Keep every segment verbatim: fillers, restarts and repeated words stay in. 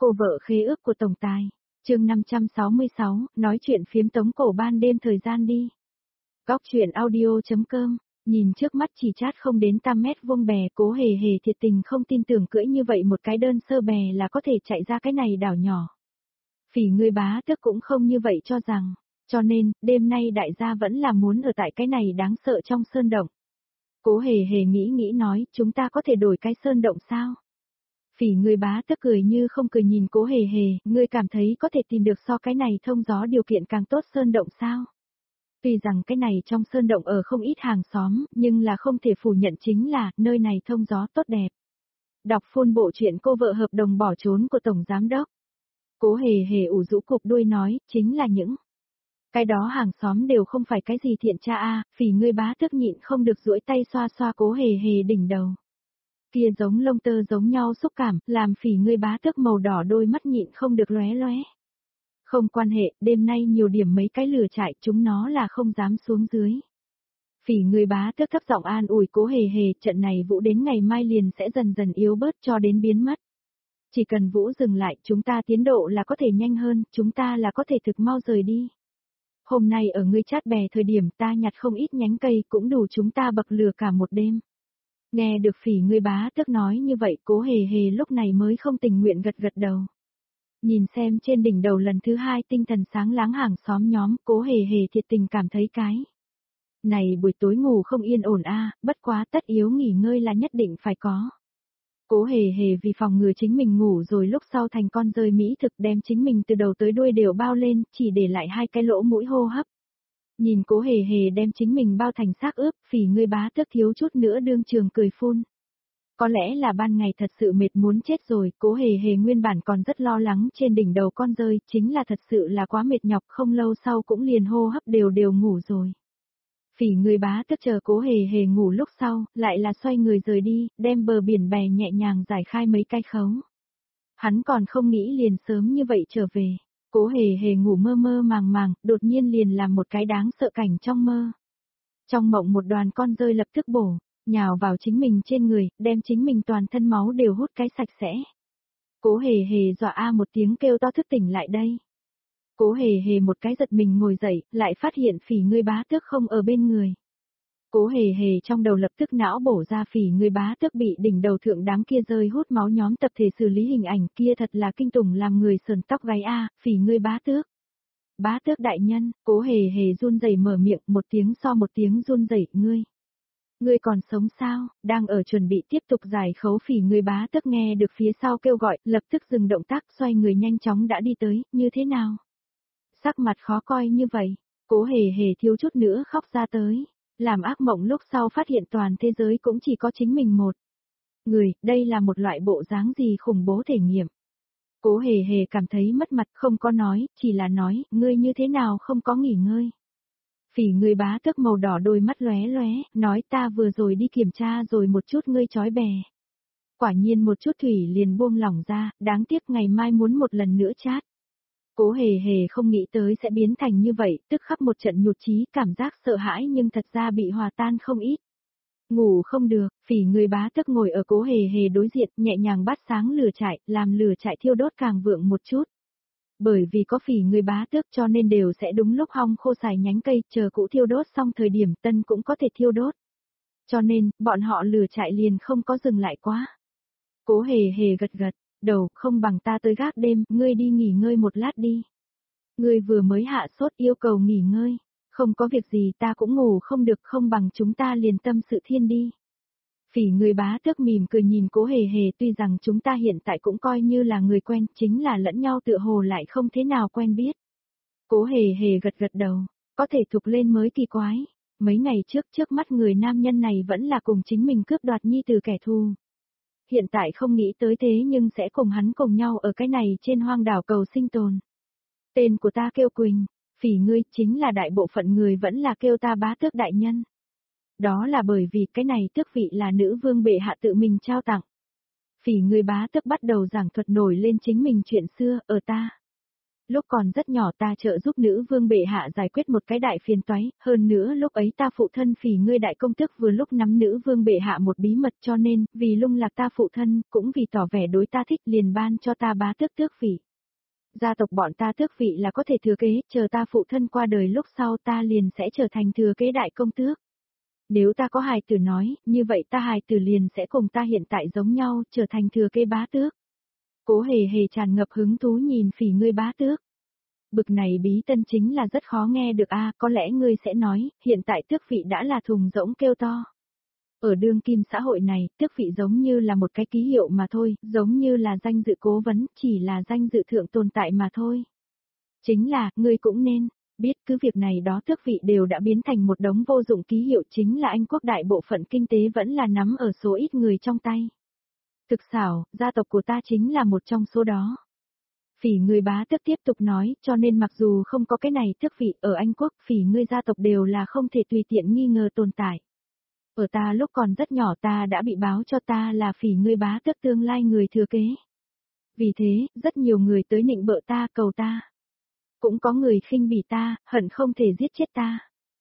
Cô vợ khế ước của tổng tài. Chương năm trăm sáu mươi sáu, nói chuyện phiếm tống cổ ban đêm thời gian đi. Góc truyện audio.com, nhìn trước mắt chỉ chát không đến tam mét vuông bè, Cố Hề Hề thiệt tình không tin tưởng cưỡi như vậy một cái đơn sơ bè là có thể chạy ra cái này đảo nhỏ. Phỉ người bá tước cũng không như vậy cho rằng, cho nên, đêm nay đại gia vẫn là muốn ở tại cái này đáng sợ trong sơn động. Cố Hề Hề nghĩ nghĩ nói, chúng ta có thể đổi cái sơn động sao? Phỉ người bá tước cười như không cười nhìn Cố Hề Hề, ngươi cảm thấy có thể tìm được so cái này thông gió điều kiện càng tốt sơn động sao? Tuy rằng cái này trong sơn động ở không ít hàng xóm, nhưng là không thể phủ nhận chính là, nơi này thông gió tốt đẹp. Đọc full bộ truyện cô vợ hợp đồng bỏ trốn của Tổng Giám Đốc. Cố Hề Hề ủ rũ cục đuôi nói, chính là những cái đó hàng xóm đều không phải cái gì thiện cha a. Phỉ ngươi bá tước nhịn không được duỗi tay xoa xoa Cố Hề Hề đỉnh đầu. Kia giống lông tơ giống nhau xúc cảm, làm phỉ ngươi bá tước màu đỏ đôi mắt nhịn không được lóe lóe. Không quan hệ, đêm nay nhiều điểm mấy cái lửa chạy, chúng nó là không dám xuống dưới. Phỉ người bá tước thấp giọng an ủi Cố Hề Hề, trận này Vũ đến ngày mai liền sẽ dần dần yếu bớt cho đến biến mất. Chỉ cần Vũ dừng lại, chúng ta tiến độ là có thể nhanh hơn, chúng ta là có thể thực mau rời đi. Hôm nay ở ngươi chát bè thời điểm ta nhặt không ít nhánh cây cũng đủ chúng ta bậc lửa cả một đêm. Nghe được phỉ người bá tước nói như vậy, Cố Hề Hề lúc này mới không tình nguyện gật gật đầu. Nhìn xem trên đỉnh đầu lần thứ hai tinh thần sáng láng hàng xóm nhóm, Cố Hề Hề thiệt tình cảm thấy cái này buổi tối ngủ không yên ổn a, bất quá tất yếu nghỉ ngơi là nhất định phải có. Cố Hề Hề vì phòng ngừa chính mình ngủ rồi lúc sau thành con rơi mỹ thực đem chính mình từ đầu tới đuôi đều bao lên, chỉ để lại hai cái lỗ mũi hô hấp. Nhìn Cố Hề Hề đem chính mình bao thành xác ướp, phỉ ngươi bá tước thiếu chút nữa đương trường cười phun. Có lẽ là ban ngày thật sự mệt muốn chết rồi, Cố Hề Hề nguyên bản còn rất lo lắng trên đỉnh đầu con rơi, chính là thật sự là quá mệt nhọc, không lâu sau cũng liền hô hấp đều đều ngủ rồi. Phỉ người bá tước chờ Cố Hề Hề ngủ lúc sau, lại là xoay người rời đi, đem bờ biển bè nhẹ nhàng giải khai mấy cái khấu. Hắn còn không nghĩ liền sớm như vậy trở về. Cố Hề Hề ngủ mơ mơ màng màng, đột nhiên liền làm một cái đáng sợ cảnh trong mơ. Trong mộng một đoàn con rơi lập tức bổ, nhào vào chính mình trên người, đem chính mình toàn thân máu đều hút cái sạch sẽ. Cố Hề Hề dọa a một tiếng kêu to thức tỉnh lại đây. Cố Hề Hề một cái giật mình ngồi dậy, lại phát hiện phỉ ngươi bá tước không ở bên người. Cố Hề Hề trong đầu lập tức não bổ ra phỉ ngươi bá tước bị đỉnh đầu thượng đám kia rơi hút máu nhóm tập thể xử lý hình ảnh kia thật là kinh tủng làm người sờn tóc gáy a, phỉ ngươi bá tước. Bá tước đại nhân, Cố Hề Hề run rẩy mở miệng, một tiếng so một tiếng run rẩy, ngươi. Ngươi còn sống sao, đang ở chuẩn bị tiếp tục giải khấu phỉ người bá tước nghe được phía sau kêu gọi, lập tức dừng động tác xoay người nhanh chóng đã đi tới, như thế nào? Sắc mặt khó coi như vậy, Cố Hề Hề thiếu chút nữa khóc ra tới, làm ác mộng lúc sau phát hiện toàn thế giới cũng chỉ có chính mình một người, đây là một loại bộ dáng gì khủng bố thể nghiệm. Cố Hề Hề cảm thấy mất mặt không có nói, chỉ là nói, ngươi như thế nào không có nghỉ ngơi. Phỉ người bá tước màu đỏ đôi mắt lóe lóe, nói ta vừa rồi đi kiểm tra rồi một chút ngươi chói bè. Quả nhiên một chút thủy liền buông lỏng ra, đáng tiếc ngày mai muốn một lần nữa chát. Cố Hề Hề không nghĩ tới sẽ biến thành như vậy, tức khắc một trận nhụt chí, cảm giác sợ hãi nhưng thật ra bị hòa tan không ít. Ngủ không được, phỉ người bá tước ngồi ở Cố Hề Hề đối diện, nhẹ nhàng bắt sáng lửa trại, làm lửa trại thiêu đốt càng vượng một chút. Bởi vì có phỉ người bá tước cho nên đều sẽ đúng lúc hong khô xài nhánh cây, chờ cũ thiêu đốt xong thời điểm tân cũng có thể thiêu đốt. Cho nên, bọn họ lửa trại liền không có dừng lại quá. Cố Hề Hề gật gật, đầu, không bằng ta tới gác đêm, ngươi đi nghỉ ngơi một lát đi. Ngươi vừa mới hạ sốt yêu cầu nghỉ ngơi, không có việc gì ta cũng ngủ không được, không bằng chúng ta liền tâm sự thiên đi. Phỉ người bá tước mỉm cười nhìn Cố Hề Hề, tuy rằng chúng ta hiện tại cũng coi như là người quen, chính là lẫn nhau tựa hồ lại không thế nào quen biết. Cố Hề Hề gật gật đầu, có thể thục lên mới kỳ quái. Mấy ngày trước trước mắt người nam nhân này vẫn là cùng chính mình cướp đoạt nhi từ kẻ thù. Hiện tại không nghĩ tới thế nhưng sẽ cùng hắn cùng nhau ở cái này trên hoang đảo cầu sinh tồn. Tên của ta kêu Quỳnh, phỉ ngươi chính là đại bộ phận người vẫn là kêu ta bá tước đại nhân. Đó là bởi vì cái này tước vị là nữ vương bệ hạ tự mình trao tặng. Phỉ người bá tước bắt đầu giảng thuật nổi lên chính mình chuyện xưa, ở ta. Lúc còn rất nhỏ ta trợ giúp nữ vương bệ hạ giải quyết một cái đại phiền toái, hơn nữa lúc ấy ta phụ thân Phỉ ngươi đại công tước vừa lúc nắm nữ vương bệ hạ một bí mật, cho nên, vì lung lạc ta phụ thân, cũng vì tỏ vẻ đối ta thích liền ban cho ta bá tước tước vị. Gia tộc bọn ta tước vị là có thể thừa kế, chờ ta phụ thân qua đời lúc sau ta liền sẽ trở thành thừa kế đại công tước. Nếu ta có hài tử nói, như vậy ta hài tử liền sẽ cùng ta hiện tại giống nhau, trở thành thừa kế bá tước. Cố hề hề tràn ngập hứng thú nhìn Phỉ ngươi bá tước. Bực này bí tân chính là rất khó nghe được a, có lẽ ngươi sẽ nói, hiện tại tước vị đã là thùng rỗng kêu to. Ở đương kim xã hội này, tước vị giống như là một cái ký hiệu mà thôi, giống như là danh dự cố vấn, chỉ là danh dự thượng tồn tại mà thôi. Chính là, ngươi cũng nên biết cứ việc này đó tước vị đều đã biến thành một đống vô dụng ký hiệu, chính là Anh quốc đại bộ phận kinh tế vẫn là nắm ở số ít người trong tay. Thực xảo, gia tộc của ta chính là một trong số đó. Phỉ ngươi bá tước tiếp tục nói, cho nên mặc dù không có cái này tước vị ở Anh quốc, Phỉ ngươi gia tộc đều là không thể tùy tiện nghi ngờ tồn tại. Ở ta lúc còn rất nhỏ ta đã bị báo cho ta là Phỉ ngươi bá tước tương lai người thừa kế. Vì thế, rất nhiều người tới nịnh bợ ta cầu ta. Cũng có người khinh bỉ ta, hận không thể giết chết ta.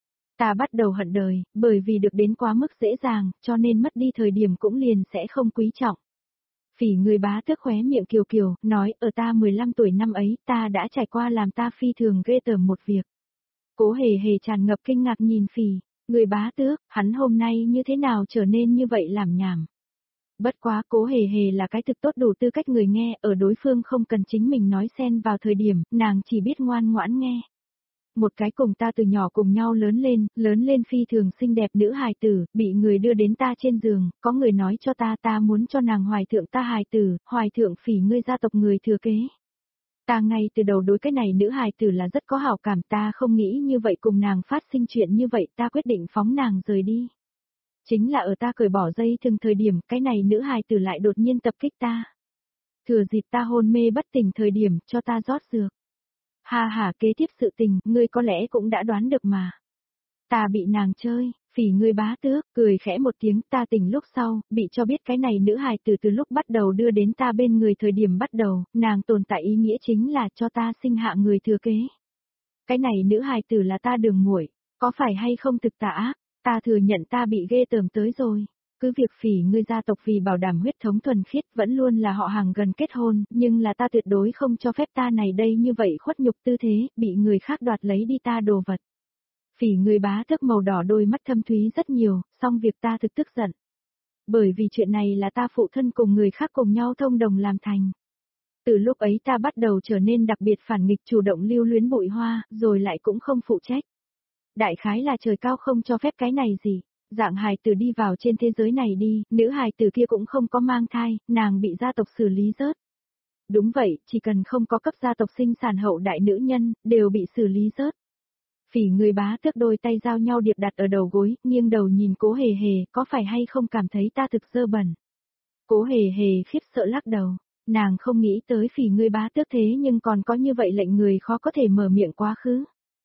Ta bắt đầu hận đời, bởi vì được đến quá mức dễ dàng, cho nên mất đi thời điểm cũng liền sẽ không quý trọng. Phỉ ngươi bá tước khóe miệng kiều kiều, nói, ở ta mười lăm tuổi năm ấy, ta đã trải qua làm ta phi thường ghê tởm một việc. Cố hề hề tràn ngập kinh ngạc nhìn Phỉ, ngươi bá tước, hắn hôm nay như thế nào trở nên như vậy làm nhảm. Bất quá cố hề hề là cái thực tốt đủ tư cách người nghe, ở đối phương không cần chính mình nói xen vào thời điểm, nàng chỉ biết ngoan ngoãn nghe. Một cái cùng ta từ nhỏ cùng nhau lớn lên, lớn lên phi thường xinh đẹp nữ hài tử, bị người đưa đến ta trên giường, có người nói cho ta ta muốn cho nàng hoài thượng ta hài tử, hoài thượng Phỉ ngươi gia tộc người thừa kế. Ta ngay từ đầu đối cái này nữ hài tử là rất có hảo cảm, ta không nghĩ như vậy cùng nàng phát sinh chuyện như vậy, ta quyết định phóng nàng rời đi. Chính là ở ta cởi bỏ dây thừng thời điểm, cái này nữ hài tử lại đột nhiên tập kích ta. Thừa dịp ta hôn mê bất tỉnh thời điểm, cho ta rót dược. Ha ha, kế tiếp sự tình, ngươi có lẽ cũng đã đoán được mà. Ta bị nàng chơi, Phỉ ngươi bá tước, cười khẽ một tiếng, ta tỉnh lúc sau, bị cho biết cái này nữ hài tử từ lúc bắt đầu đưa đến ta bên người thời điểm bắt đầu, nàng tồn tại ý nghĩa chính là cho ta sinh hạ người thừa kế. Cái này nữ hài tử là ta đường muội, có phải hay không thực tả, ta thừa nhận ta bị ghê tởm tới rồi. Cứ việc Phỉ ngươi gia tộc vì bảo đảm huyết thống thuần khiết vẫn luôn là họ hàng gần kết hôn, nhưng là ta tuyệt đối không cho phép ta này đây như vậy khuất nhục tư thế, bị người khác đoạt lấy đi ta đồ vật. Phỉ ngươi bá tước màu đỏ đôi mắt thâm thúy rất nhiều, song việc ta thực tức giận. Bởi vì chuyện này là ta phụ thân cùng người khác cùng nhau thông đồng làm thành. Từ lúc ấy ta bắt đầu trở nên đặc biệt phản nghịch, chủ động lưu luyến bụi hoa, rồi lại cũng không phụ trách. Đại khái là trời cao không cho phép cái này gì. Dạng hài tử đi vào trên thế giới này đi, nữ hài tử kia cũng không có mang thai, nàng bị gia tộc xử lý rớt. Đúng vậy, chỉ cần không có cấp gia tộc sinh sản hậu đại nữ nhân, đều bị xử lý rớt. Phỉ ngươi bá tước đôi tay giao nhau điệp đặt ở đầu gối, nghiêng đầu nhìn cố hề hề, có phải hay không cảm thấy ta thực dơ bẩn. Cố hề hề khiếp sợ lắc đầu, nàng không nghĩ tới Phỉ ngươi bá tước thế nhưng còn có như vậy lệnh người khó có thể mở miệng quá khứ.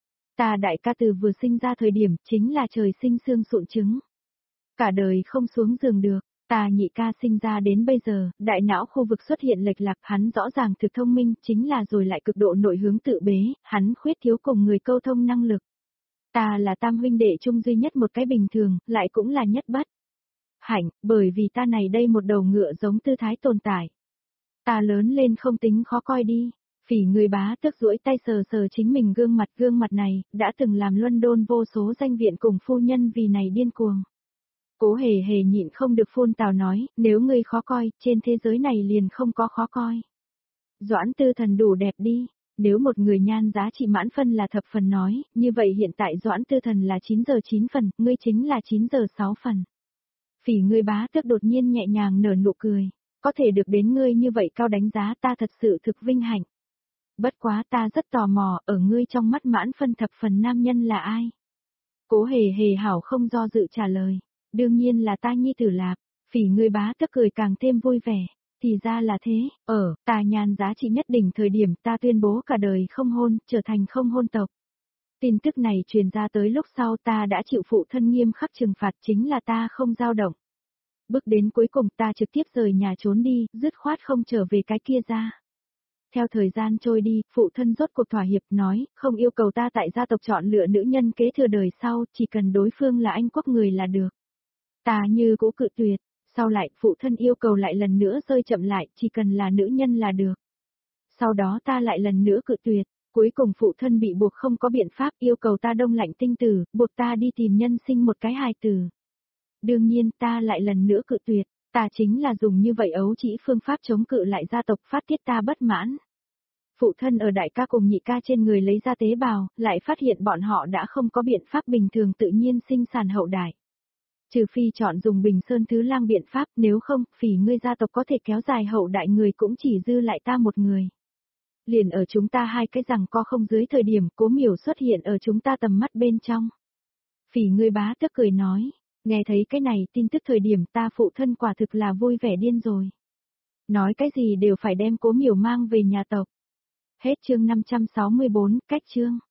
Ta đại ca từ vừa sinh ra thời điểm, chính là trời sinh xương sụn trứng. Cả đời không xuống giường được, ta nhị ca sinh ra đến bây giờ, đại não khu vực xuất hiện lệch lạc, hắn rõ ràng thực thông minh, chính là rồi lại cực độ nội hướng tự bế, hắn khuyết thiếu cùng người câu thông năng lực. Ta là tam huynh đệ chung duy nhất một cái bình thường, lại cũng là nhất bất hạnh, bởi vì ta này đây một đầu ngựa giống tư thái tồn tại. Ta lớn lên không tính khó coi đi. Phỉ ngươi bá tước duỗi tay sờ sờ chính mình gương mặt, gương mặt này, đã từng làm London vô số danh viện cùng phu nhân vì này điên cuồng. Cố hề hề nhịn không được phun tào nói, nếu ngươi khó coi, trên thế giới này liền không có khó coi. Doãn Tư Thần đủ đẹp đi, nếu một người nhan giá trị mãn phân là thập phần nói, như vậy hiện tại Doãn Tư Thần là chín giờ chín phần, ngươi chính là chín giờ sáu phần. Phỉ ngươi bá tước đột nhiên nhẹ nhàng nở nụ cười, có thể được đến ngươi như vậy cao đánh giá ta thật sự thực vinh hạnh. Bất quá ta rất tò mò, ở ngươi trong mắt mãn phân thập phần nam nhân là ai? Cố hề hề hảo không do dự trả lời. Đương nhiên là ta nhi tử Lạp. Phỉ ngươi bá tước cười càng thêm vui vẻ. Thì ra là thế, ở, ta nhan giá trị nhất định thời điểm ta tuyên bố cả đời không hôn, trở thành không hôn tộc. Tin tức này truyền ra tới lúc sau ta đã chịu phụ thân nghiêm khắc trừng phạt, chính là ta không dao động. Bước đến cuối cùng ta trực tiếp rời nhà trốn đi, dứt khoát không trở về cái kia ra. Theo thời gian trôi đi, phụ thân rốt cuộc thỏa hiệp nói, không yêu cầu ta tại gia tộc chọn lựa nữ nhân kế thừa đời sau, chỉ cần đối phương là Anh quốc người là được. Ta như cũ cự tuyệt, sau lại phụ thân yêu cầu lại lần nữa rơi chậm lại, chỉ cần là nữ nhân là được. Sau đó ta lại lần nữa cự tuyệt, cuối cùng phụ thân bị buộc không có biện pháp yêu cầu ta đông lạnh tinh tử, buộc ta đi tìm nhân sinh một cái hài tử. Đương nhiên ta lại lần nữa cự tuyệt, ta chính là dùng như vậy ấu trĩ phương pháp chống cự lại gia tộc phát tiết ta bất mãn. Phụ thân ở đại ca cùng nhị ca trên người lấy ra tế bào, lại phát hiện bọn họ đã không có biện pháp bình thường tự nhiên sinh sản hậu đại. Trừ phi chọn dùng Bình Sơn Thứ Lang biện pháp, nếu không, phỉ ngươi gia tộc có thể kéo dài hậu đại người cũng chỉ dư lại ta một người. Liền ở chúng ta hai cái rằng co không dưới thời điểm Cố Miểu xuất hiện ở chúng ta tầm mắt bên trong. Phỉ ngươi bá tức cười nói, nghe thấy cái này tin tức thời điểm ta phụ thân quả thực là vui vẻ điên rồi. Nói cái gì đều phải đem Cố Miểu mang về nhà tộc. Hết chương năm trăm sáu mươi bốn, cách chương.